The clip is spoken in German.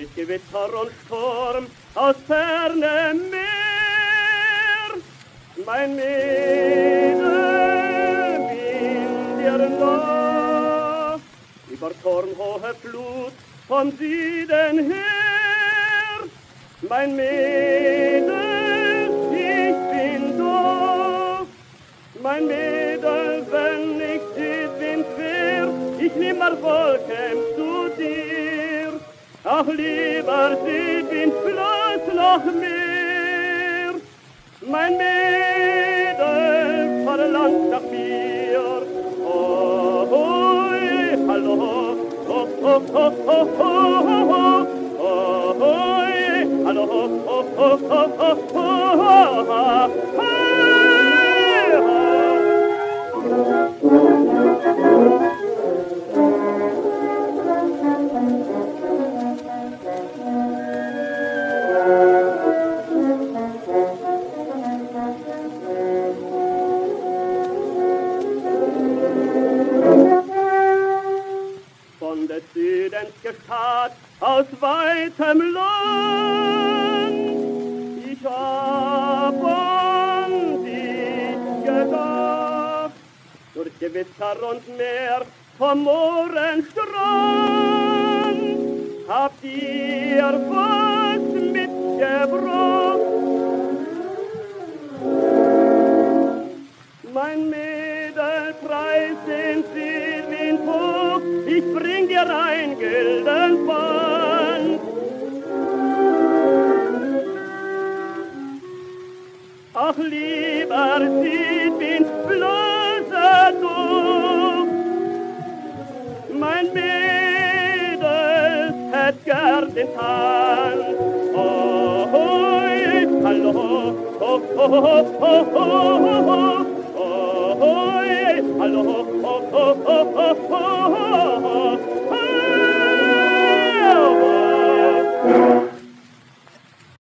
durch Gewitter und Sturm, aus fernem Meer. Mein Mädel bin dir nah, über turmhohe Flut vom Süden her. Mein Mädel, ich bin da, mein Mädel, wenn ich Südwind fähr, ich nimmer Wolken zu dir. Ach, lieber Südwind, bloß noch mehr. Mein Mädel verlangt nach mir. Oh, hoi, hallo, ho, ho, ho, ho, ho, ho. Oh, hoi, hallo, ho, ho, ho, ho, ho, ho, ho. Von des Südens Gestad aus weitem Land, ich hab an dich gedacht, durch Gewitter und Meer vom Mohrenstrand, habt ihr was mitgebracht? Mein Mädel, preis den Südwind hoch, ich bring dir ein gülden Band. Ach, lieber Südwind, blase du, mein Mädel hätt gern den Tanz. Oh, hoi, hallo, ho, ho, ho, ho, ho, ho. Oh, hoi, hallo, ho, ho, ho, ho, ho, ho.